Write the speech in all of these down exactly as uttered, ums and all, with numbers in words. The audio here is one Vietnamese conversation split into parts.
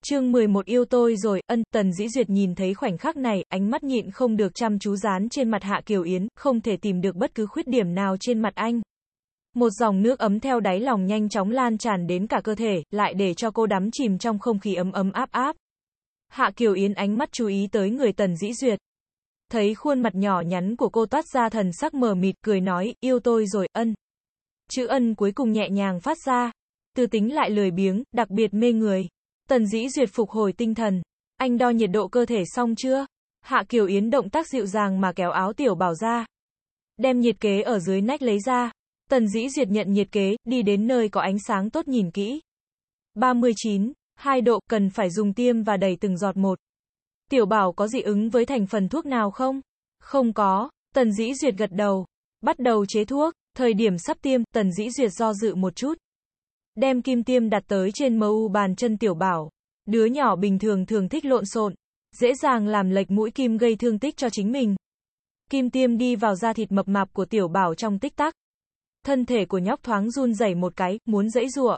Chương mười một yêu tôi rồi, ân, Tần Dĩ Duyệt nhìn thấy khoảnh khắc này, ánh mắt nhịn không được chăm chú dán trên mặt Hạ Kiều Yến, không thể tìm được bất cứ khuyết điểm nào trên mặt anh. Một dòng nước ấm theo đáy lòng nhanh chóng lan tràn đến cả cơ thể, lại để cho cô đắm chìm trong không khí ấm ấm áp áp. Hạ Kiều Yến ánh mắt chú ý tới người Tần Dĩ Duyệt. Thấy khuôn mặt nhỏ nhắn của cô toát ra thần sắc mờ mịt, cười nói, yêu tôi rồi, ân. Chữ ân cuối cùng nhẹ nhàng phát ra. Tư tính lại lười biếng, đặc biệt mê người. Tần Dĩ Duyệt phục hồi tinh thần. Anh đo nhiệt độ cơ thể xong chưa? Hạ Kiều Yến động tác dịu dàng mà kéo áo Tiểu Bảo ra. Đem nhiệt kế ở dưới nách lấy ra. Tần Dĩ Duyệt nhận nhiệt kế, đi đến nơi có ánh sáng tốt nhìn kỹ. ba mươi chín, hai độ, cần phải dùng tiêm và đẩy từng giọt một. Tiểu Bảo có dị ứng với thành phần thuốc nào không? Không có. Tần Dĩ Duyệt gật đầu. Bắt đầu chế thuốc. Thời điểm sắp tiêm, Tần Dĩ Duyệt do dự một chút. Đem kim tiêm đặt tới trên mu bàn chân Tiểu Bảo. Đứa nhỏ bình thường thường thích lộn xộn, dễ dàng làm lệch mũi kim gây thương tích cho chính mình. Kim tiêm đi vào da thịt mập mạp của Tiểu Bảo trong tích tắc. Thân thể của nhóc thoáng run rẩy một cái, muốn giãy giụa.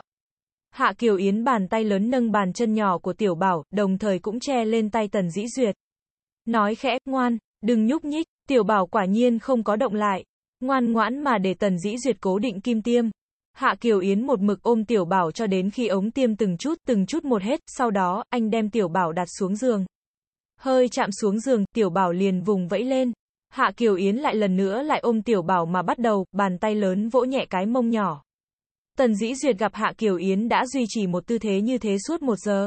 Hạ Kiều Yến bàn tay lớn nâng bàn chân nhỏ của Tiểu Bảo, đồng thời cũng che lên tay Tần Dĩ Duyệt. Nói khẽ, ngoan, đừng nhúc nhích. Tiểu Bảo quả nhiên không có động lại. Ngoan ngoãn mà để Tần Dĩ Duyệt cố định kim tiêm. Hạ Kiều Yến một mực ôm Tiểu Bảo cho đến khi ống tiêm từng chút, từng chút một hết, sau đó, anh đem Tiểu Bảo đặt xuống giường. Hơi chạm xuống giường, Tiểu Bảo liền vùng vẫy lên. Hạ Kiều Yến lại lần nữa lại ôm Tiểu Bảo mà bắt đầu, bàn tay lớn vỗ nhẹ cái mông nhỏ. Tần Dĩ Duyệt gặp Hạ Kiều Yến đã duy trì một tư thế như thế suốt một giờ.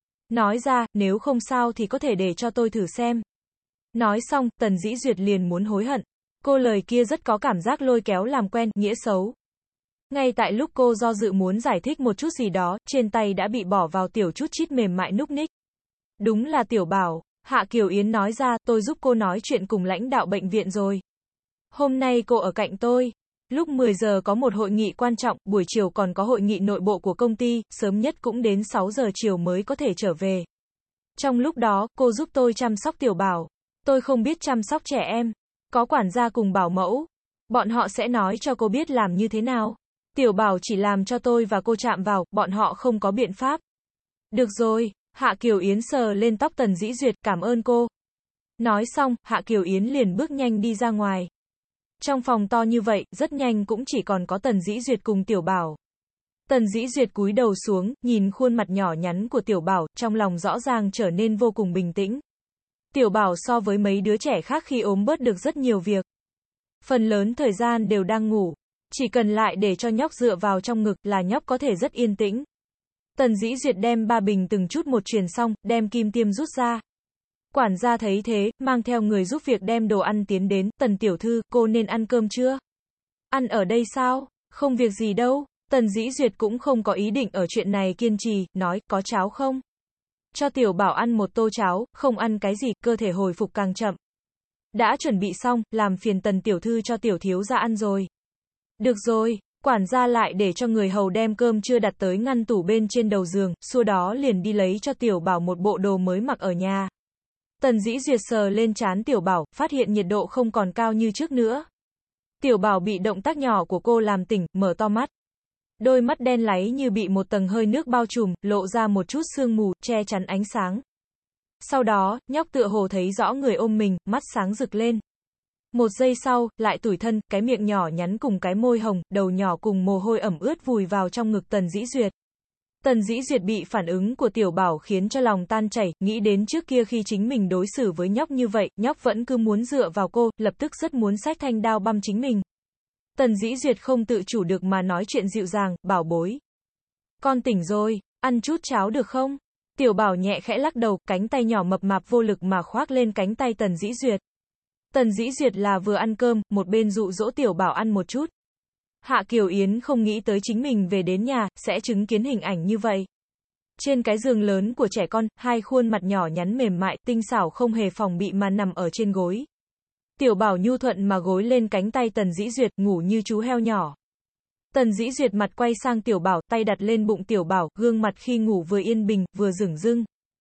Nói ra, nếu không sao thì có thể để cho tôi thử xem. Nói xong, Tần Dĩ Duyệt liền muốn hối hận. Cô lời kia rất có cảm giác lôi kéo làm quen, nghĩa xấu. Ngay tại lúc cô do dự muốn giải thích một chút gì đó, trên tay đã bị bỏ vào tiểu chút chít mềm mại núc ních. Đúng là Tiểu Bảo. Hạ Kiều Yến nói ra, tôi giúp cô nói chuyện cùng lãnh đạo bệnh viện rồi. Hôm nay cô ở cạnh tôi. Lúc mười giờ có một hội nghị quan trọng, buổi chiều còn có hội nghị nội bộ của công ty, sớm nhất cũng đến sáu giờ chiều mới có thể trở về. Trong lúc đó, cô giúp tôi chăm sóc Tiểu Bảo. Tôi không biết chăm sóc trẻ em. Có quản gia cùng bảo mẫu. Bọn họ sẽ nói cho cô biết làm như thế nào. Tiểu Bảo chỉ làm cho tôi và cô chạm vào, bọn họ không có biện pháp. Được rồi, Hạ Kiều Yến sờ lên tóc Tần Dĩ Duyệt, cảm ơn cô. Nói xong, Hạ Kiều Yến liền bước nhanh đi ra ngoài. Trong phòng to như vậy, rất nhanh cũng chỉ còn có Tần Dĩ Duyệt cùng Tiểu Bảo. Tần Dĩ Duyệt cúi đầu xuống, nhìn khuôn mặt nhỏ nhắn của Tiểu Bảo, trong lòng rõ ràng trở nên vô cùng bình tĩnh. Tiểu Bảo so với mấy đứa trẻ khác khi ốm bớt được rất nhiều việc. Phần lớn thời gian đều đang ngủ. Chỉ cần lại để cho nhóc dựa vào trong ngực là nhóc có thể rất yên tĩnh. Tần Dĩ Duyệt đem ba bình từng chút một truyền xong, đem kim tiêm rút ra. Quản gia thấy thế, mang theo người giúp việc đem đồ ăn tiến đến, Tần tiểu thư, cô nên ăn cơm chưa? Ăn ở đây sao? Không việc gì đâu. Tần Dĩ Duyệt cũng không có ý định ở chuyện này kiên trì, nói, có cháo không? Cho Tiểu Bảo ăn một tô cháo, không ăn cái gì, cơ thể hồi phục càng chậm. Đã chuẩn bị xong, làm phiền Tần tiểu thư cho tiểu thiếu gia ăn rồi. Được rồi, quản gia lại để cho người hầu đem cơm trưa đặt tới ngăn tủ bên trên đầu giường, sau đó liền đi lấy cho Tiểu Bảo một bộ đồ mới mặc ở nhà. Tần Dĩ Duyệt sờ lên trán Tiểu Bảo, phát hiện nhiệt độ không còn cao như trước nữa. Tiểu Bảo bị động tác nhỏ của cô làm tỉnh, mở to mắt. Đôi mắt đen láy như bị một tầng hơi nước bao trùm, lộ ra một chút sương mù, che chắn ánh sáng. Sau đó, nhóc tựa hồ thấy rõ người ôm mình, mắt sáng rực lên. Một giây sau, lại tủi thân, cái miệng nhỏ nhắn cùng cái môi hồng, đầu nhỏ cùng mồ hôi ẩm ướt vùi vào trong ngực Tần Dĩ Duyệt. Tần Dĩ Duyệt bị phản ứng của Tiểu Bảo khiến cho lòng tan chảy, nghĩ đến trước kia khi chính mình đối xử với nhóc như vậy, nhóc vẫn cứ muốn dựa vào cô, lập tức rất muốn xách thanh đao băm chính mình. Tần Dĩ Duyệt không tự chủ được mà nói chuyện dịu dàng, bảo bối. Con tỉnh rồi, ăn chút cháo được không? Tiểu Bảo nhẹ khẽ lắc đầu, cánh tay nhỏ mập mạp vô lực mà khoác lên cánh tay Tần Dĩ Duyệt. Tần Dĩ Duyệt là vừa ăn cơm, một bên dụ dỗ Tiểu Bảo ăn một chút. Hạ Kiều Yến không nghĩ tới chính mình về đến nhà, sẽ chứng kiến hình ảnh như vậy. Trên cái giường lớn của trẻ con, hai khuôn mặt nhỏ nhắn mềm mại, tinh xảo không hề phòng bị mà nằm ở trên gối. Tiểu Bảo nhu thuận mà gối lên cánh tay Tần Dĩ Duyệt, ngủ như chú heo nhỏ. Tần Dĩ Duyệt mặt quay sang Tiểu Bảo, tay đặt lên bụng Tiểu Bảo, gương mặt khi ngủ vừa yên bình, vừa dửng dưng.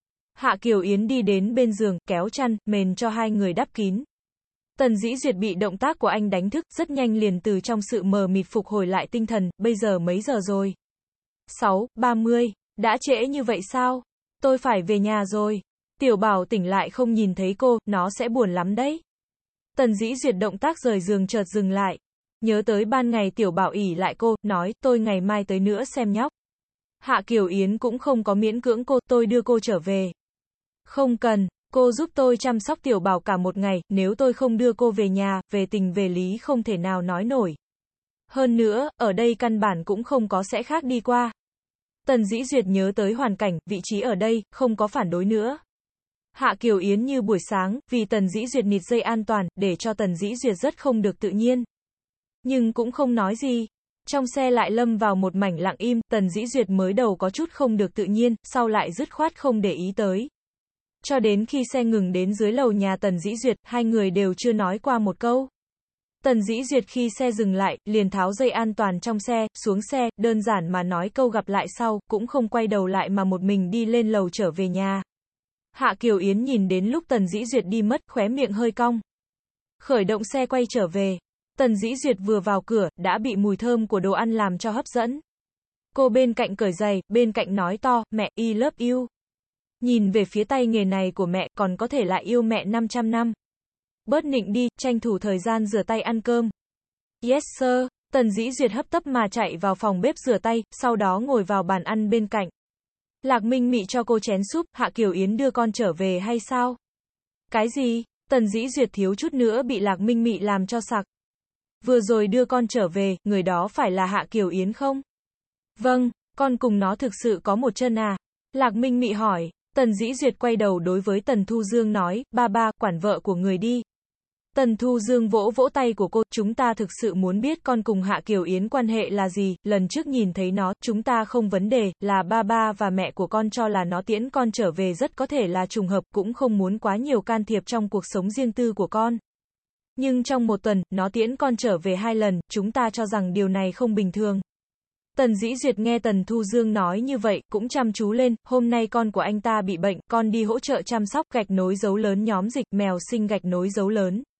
Hạ Kiều Yến đi đến bên giường, kéo chăn, mền cho hai người đắp kín. Tần Dĩ Duyệt bị động tác của anh đánh thức, rất nhanh liền từ trong sự mờ mịt phục hồi lại tinh thần, bây giờ mấy giờ rồi? sáu, ba mươi, đã trễ như vậy sao? Tôi phải về nhà rồi. Tiểu Bảo tỉnh lại không nhìn thấy cô, nó sẽ buồn lắm đấy. Tần Dĩ Duyệt động tác rời giường chợt dừng lại. Nhớ tới ban ngày Tiểu Bảo ỉ lại cô, nói, tôi ngày mai tới nữa xem nhóc. Hạ Kiều Yến cũng không có miễn cưỡng cô, tôi đưa cô trở về. Không cần, cô giúp tôi chăm sóc Tiểu Bảo cả một ngày, nếu tôi không đưa cô về nhà, về tình về lý không thể nào nói nổi. Hơn nữa, ở đây căn bản cũng không có sẽ khác đi qua. Tần Dĩ Duyệt nhớ tới hoàn cảnh, vị trí ở đây, không có phản đối nữa. Hạ Kiều Yến như buổi sáng, vì Tần Dĩ Duyệt nịt dây an toàn, để cho Tần Dĩ Duyệt rất không được tự nhiên. Nhưng cũng không nói gì. Trong xe lại lâm vào một mảnh lặng im, Tần Dĩ Duyệt mới đầu có chút không được tự nhiên, sau lại dứt khoát không để ý tới. Cho đến khi xe ngừng đến dưới lầu nhà Tần Dĩ Duyệt, hai người đều chưa nói qua một câu. Tần Dĩ Duyệt khi xe dừng lại, liền tháo dây an toàn trong xe, xuống xe, đơn giản mà nói câu gặp lại sau, cũng không quay đầu lại mà một mình đi lên lầu trở về nhà. Hạ Kiều Yến nhìn đến lúc Tần Dĩ Duyệt đi mất, khóe miệng hơi cong. Khởi động xe quay trở về. Tần Dĩ Duyệt vừa vào cửa, đã bị mùi thơm của đồ ăn làm cho hấp dẫn. Cô bên cạnh cởi giày, bên cạnh nói to, mẹ, I love you. Nhìn về phía tay nghề này của mẹ, còn có thể lại yêu mẹ năm trăm năm. Bớt nịnh đi, tranh thủ thời gian rửa tay ăn cơm. Yes sir. Tần Dĩ Duyệt hấp tấp mà chạy vào phòng bếp rửa tay, sau đó ngồi vào bàn ăn bên cạnh. Lạc Minh Mị cho cô chén súp, Hạ Kiều Yến đưa con trở về hay sao? Cái gì? Tần Dĩ Duyệt thiếu chút nữa bị Lạc Minh Mị làm cho sặc. Vừa rồi đưa con trở về, người đó phải là Hạ Kiều Yến không? Vâng, con cùng nó thực sự có một chân à? Lạc Minh Mị hỏi. Tần Dĩ Duyệt quay đầu đối với Tần Thu Dương nói, ba ba, quản vợ của người đi. Tần Thu Dương vỗ vỗ tay của cô, chúng ta thực sự muốn biết con cùng Hạ Kiều Yến quan hệ là gì, lần trước nhìn thấy nó, chúng ta không vấn đề, là ba ba và mẹ của con cho là nó tiễn con trở về rất có thể là trùng hợp, cũng không muốn quá nhiều can thiệp trong cuộc sống riêng tư của con. Nhưng trong một tuần, nó tiễn con trở về hai lần, chúng ta cho rằng điều này không bình thường. Tần Dĩ Duyệt nghe Tần Thu Dương nói như vậy, cũng chăm chú lên, hôm nay con của anh ta bị bệnh, con đi hỗ trợ chăm sóc, gạch nối dấu lớn nhóm dịch, mèo sinh gạch nối dấu lớn.